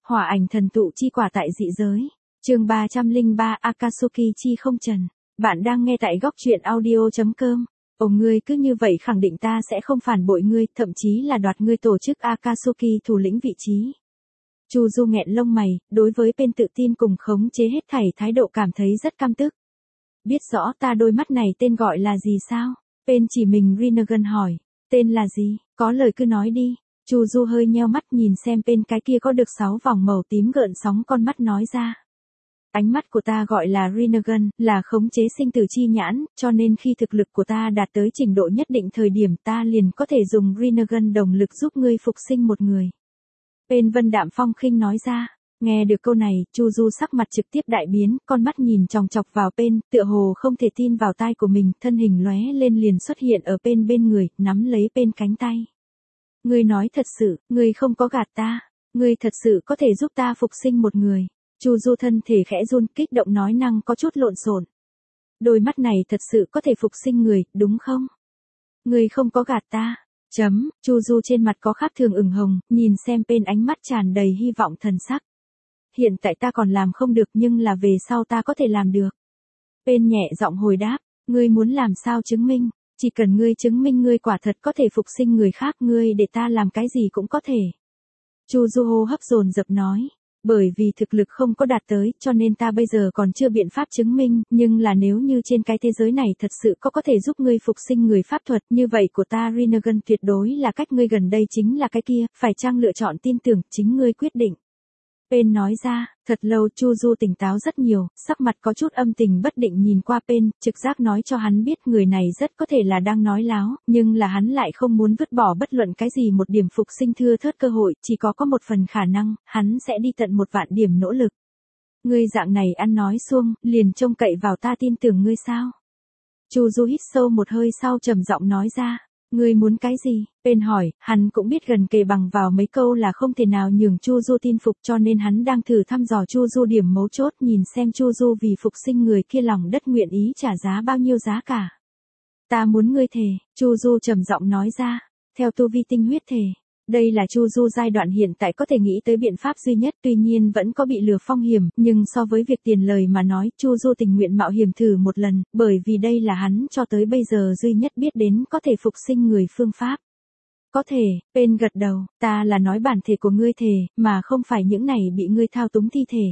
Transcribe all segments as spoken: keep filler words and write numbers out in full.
Hỏa ảnh thần tụ chi quả tại dị giới. Chương ba trăm lẻ ba Akatsuki chi không trần. Bạn đang nghe tại góc truyện audio chấm com. Ồ, ngươi cứ như vậy khẳng định ta sẽ không phản bội ngươi, thậm chí là đoạt ngươi tổ chức Akatsuki thủ lĩnh vị trí. Chu Du nghẹn lông mày, đối với bên tự tin cùng khống chế hết thảy thái độ cảm thấy rất căm tức. Biết rõ ta đôi mắt này tên gọi là gì sao? Bên chỉ mình Rinnegan hỏi. Tên là gì? Có lời cứ nói đi. Chu Du hơi nheo mắt nhìn xem bên cái kia có được sáu vòng màu tím gợn sóng con mắt nói ra. Ánh mắt của ta gọi là Rinnegan, là khống chế sinh tử chi nhãn, cho nên khi thực lực của ta đạt tới trình độ nhất định thời điểm ta liền có thể dùng Rinnegan đồng lực giúp ngươi phục sinh một người. Bên Vân Đạm Phong khinh nói ra. Nghe được câu này, Chu Du sắc mặt trực tiếp đại biến, con mắt nhìn chòng chọc vào bên, tựa hồ không thể tin vào tai của mình, thân hình lóe lên liền xuất hiện ở bên bên người, nắm lấy bên cánh tay. Ngươi nói thật sự, ngươi không có gạt ta, ngươi thật sự có thể giúp ta phục sinh một người. Chu Du thân thể khẽ run, kích động nói năng có chút lộn xộn. Đôi mắt này thật sự có thể phục sinh người, đúng không? Ngươi không có gạt ta. Chấm, Chu Du trên mặt có khác thường ửng hồng, nhìn xem bên ánh mắt tràn đầy hy vọng thần sắc. Hiện tại ta còn làm không được nhưng là về sau ta có thể làm được. Bên nhẹ giọng hồi đáp, ngươi muốn làm sao chứng minh, chỉ cần ngươi chứng minh ngươi quả thật có thể phục sinh người khác, ngươi để ta làm cái gì cũng có thể. Chu Du hô hấp dồn dập nói, bởi vì thực lực không có đạt tới cho nên ta bây giờ còn chưa biện pháp chứng minh, nhưng là nếu như trên cái thế giới này thật sự có có thể giúp ngươi phục sinh người pháp thuật như vậy của ta Rinnegan tuyệt đối là cách ngươi gần đây chính là cái kia, phải chăng lựa chọn tin tưởng chính ngươi quyết định. Pen nói ra, thật lâu Chu Du tỉnh táo rất nhiều, sắc mặt có chút âm tình bất định nhìn qua Pen, trực giác nói cho hắn biết người này rất có thể là đang nói láo, nhưng là hắn lại không muốn vứt bỏ bất luận cái gì một điểm phục sinh thưa thớt cơ hội, chỉ có có một phần khả năng, hắn sẽ đi tận một vạn điểm nỗ lực. Ngươi dạng này ăn nói suông, liền trông cậy vào ta tin tưởng ngươi sao? Chu Du hít sâu một hơi sau trầm giọng nói ra. Ngươi muốn cái gì? Pen hỏi, hắn cũng biết gần kề bằng vào mấy câu là không thể nào nhường Chu Du tin phục cho nên hắn đang thử thăm dò Chu Du điểm mấu chốt nhìn xem Chu Du vì phục sinh người kia lòng đất nguyện ý trả giá bao nhiêu giá cả. Ta muốn ngươi thề, Chu Du trầm giọng nói ra, theo tu vi tinh huyết thề. Đây là Chu Du giai đoạn hiện tại có thể nghĩ tới biện pháp duy nhất, tuy nhiên vẫn có bị lừa phong hiểm, nhưng so với việc tiền lời mà nói, Chu Du tình nguyện mạo hiểm thử một lần, bởi vì đây là hắn cho tới bây giờ duy nhất biết đến có thể phục sinh người phương pháp. Có thể, Pen gật đầu, ta là nói bản thể của ngươi thề, mà không phải những này bị ngươi thao túng thi thể.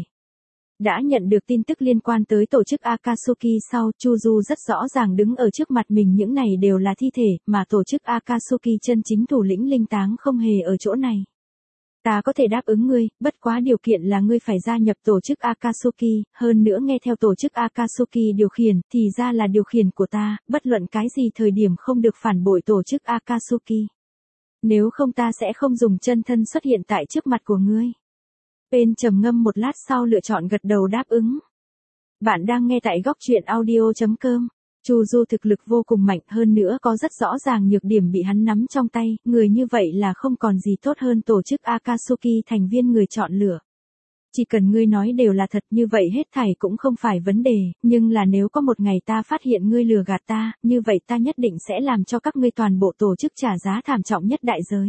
Đã nhận được tin tức liên quan tới tổ chức Akatsuki sau, Chu Du rất rõ ràng đứng ở trước mặt mình những này đều là thi thể, mà tổ chức Akatsuki chân chính thủ lĩnh linh táng không hề ở chỗ này. Ta có thể đáp ứng ngươi, bất quá điều kiện là ngươi phải gia nhập tổ chức Akatsuki, hơn nữa nghe theo tổ chức Akatsuki điều khiển, thì ra là điều khiển của ta, bất luận cái gì thời điểm không được phản bội tổ chức Akatsuki. Nếu không ta sẽ không dùng chân thân xuất hiện tại trước mặt của ngươi. Pen trầm ngâm một lát sau lựa chọn gật đầu đáp ứng. Bạn đang nghe tại góc truyện audio chấm com. Chu Du thực lực vô cùng mạnh, hơn nữa có rất rõ ràng nhược điểm bị hắn nắm trong tay, người như vậy là không còn gì tốt hơn tổ chức Akatsuki thành viên người chọn lựa. Chỉ cần ngươi nói đều là thật như vậy hết thảy cũng không phải vấn đề, nhưng là nếu có một ngày ta phát hiện ngươi lừa gạt ta, như vậy ta nhất định sẽ làm cho các ngươi toàn bộ tổ chức trả giá thảm trọng nhất đại giới.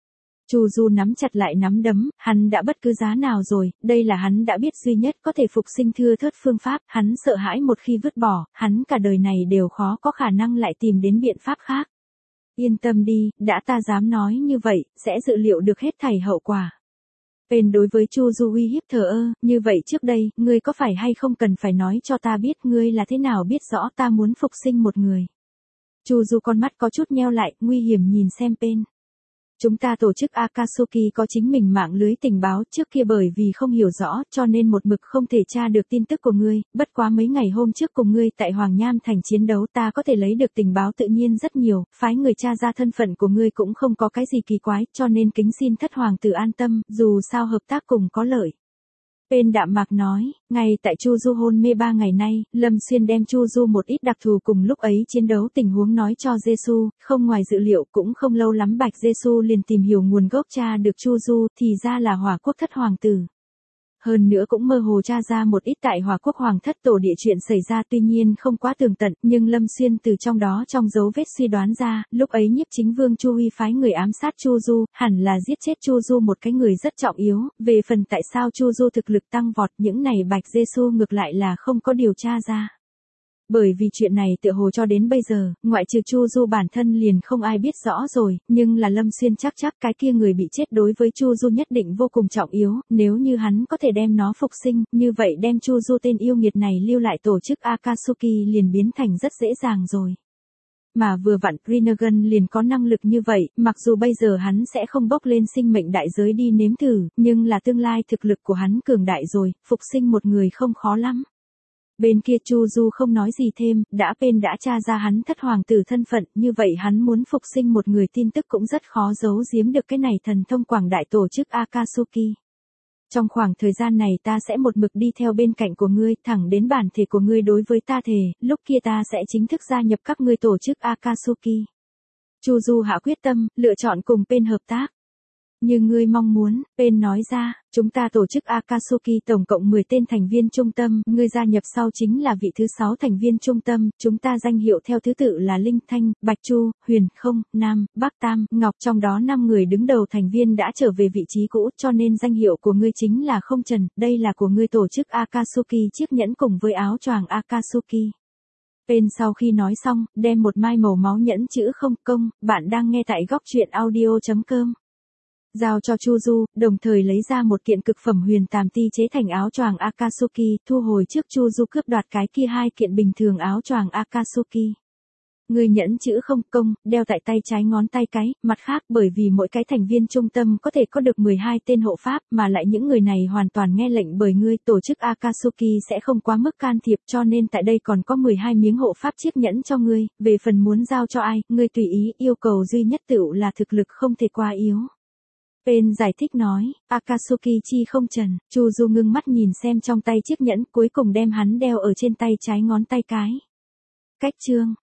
Chu Du nắm chặt lại nắm đấm, hắn đã bất cứ giá nào rồi, đây là hắn đã biết duy nhất có thể phục sinh thưa thớt phương pháp, hắn sợ hãi một khi vứt bỏ, hắn cả đời này đều khó có khả năng lại tìm đến biện pháp khác. Yên tâm đi, đã ta dám nói như vậy, sẽ dự liệu được hết thảy hậu quả. Pen đối với Chu Du uy hiếp thờ ơ, như vậy trước đây, ngươi có phải hay không cần phải nói cho ta biết ngươi là thế nào biết rõ ta muốn phục sinh một người. Chu Du con mắt có chút nheo lại, nguy hiểm nhìn xem Pen. Chúng ta tổ chức Akatsuki có chính mình mạng lưới tình báo, trước kia bởi vì không hiểu rõ cho nên một mực không thể tra được tin tức của ngươi, bất quá mấy ngày hôm trước cùng ngươi tại Hoàng Nham thành chiến đấu ta có thể lấy được tình báo tự nhiên rất nhiều, phái người tra ra thân phận của ngươi cũng không có cái gì kỳ quái, cho nên kính xin thất hoàng tử an tâm, dù sao hợp tác cùng có lợi. Pen đạm mạc nói, ngay tại Chu Du hôn mê ba ngày nay, Lâm Xuyên đem Chu Du một ít đặc thù cùng lúc ấy chiến đấu tình huống nói cho Jesu, không ngoài dự liệu cũng không lâu lắm Bạch Jesu liền tìm hiểu nguồn gốc cha được Chu Du, thì ra là Hỏa Quốc thất hoàng tử. Hơn nữa cũng mơ hồ tra ra một ít tại Hòa Quốc Hoàng thất tổ địa chuyện xảy ra, tuy nhiên không quá tường tận, nhưng Lâm Xuyên từ trong đó trong dấu vết suy đoán ra, lúc ấy Nhiếp Chính Vương Chu Huy phái người ám sát Chu Du, hẳn là giết chết Chu Du một cái người rất trọng yếu, về phần tại sao Chu Du thực lực tăng vọt, những này Bạch Giê-xu ngược lại là không có điều tra ra. Bởi vì chuyện này tựa hồ cho đến bây giờ, ngoại trừ Chu Du bản thân liền không ai biết rõ rồi, nhưng là Lâm Xuyên chắc chắc cái kia người bị chết đối với Chu Du nhất định vô cùng trọng yếu, nếu như hắn có thể đem nó phục sinh, như vậy đem Chu Du tên yêu nghiệt này lưu lại tổ chức Akatsuki liền biến thành rất dễ dàng rồi. Mà vừa vặn Rinnegan liền có năng lực như vậy, mặc dù bây giờ hắn sẽ không bốc lên sinh mệnh đại giới đi nếm thử, nhưng là tương lai thực lực của hắn cường đại rồi, phục sinh một người không khó lắm. Bên kia Chu Du không nói gì thêm, đã bên đã tra ra hắn thất hoàng tử thân phận, như vậy hắn muốn phục sinh một người tin tức cũng rất khó giấu giếm được cái này thần thông quảng đại tổ chức Akatsuki. Trong khoảng thời gian này ta sẽ một mực đi theo bên cạnh của ngươi, thẳng đến bản thể của ngươi đối với ta thề, lúc kia ta sẽ chính thức gia nhập các ngươi tổ chức Akatsuki. Chu Du hạ quyết tâm, lựa chọn cùng bên hợp tác. Như ngươi mong muốn, bên nói ra, chúng ta tổ chức Akatsuki tổng cộng mười tên thành viên trung tâm, ngươi gia nhập sau chính là vị thứ sáu thành viên trung tâm, chúng ta danh hiệu theo thứ tự là Linh Thanh, Bạch Chu, Huyền Không, Nam, Bắc Tam, Ngọc, trong đó năm người đứng đầu thành viên đã trở về vị trí cũ, cho nên danh hiệu của ngươi chính là Không Trần, đây là của ngươi tổ chức Akatsuki chiếc nhẫn cùng với áo choàng Akatsuki. Bên sau khi nói xong, đem một mai màu máu nhẫn chữ không công, bạn đang nghe tại góc truyện audio chấm com. Giao cho Chu Du, đồng thời lấy ra một kiện cực phẩm huyền tàm ti chế thành áo choàng Akatsuki, thu hồi trước Chu Du cướp đoạt cái kia hai kiện bình thường áo choàng Akatsuki. Người nhẫn chữ không công, đeo tại tay trái ngón tay cái, mặt khác bởi vì mỗi cái thành viên trung tâm có thể có được mười hai tên hộ pháp, mà lại những người này hoàn toàn nghe lệnh bởi ngươi, tổ chức Akatsuki sẽ không quá mức can thiệp, cho nên tại đây còn có mười hai miếng hộ pháp chiếc nhẫn cho ngươi, về phần muốn giao cho ai, ngươi tùy ý, yêu cầu duy nhất tựu là thực lực không thể quá yếu. Bên giải thích nói, Akatsuki chi không trần, Chu Du ngưng mắt nhìn xem trong tay chiếc nhẫn, cuối cùng đem hắn đeo ở trên tay trái ngón tay cái. Cách chương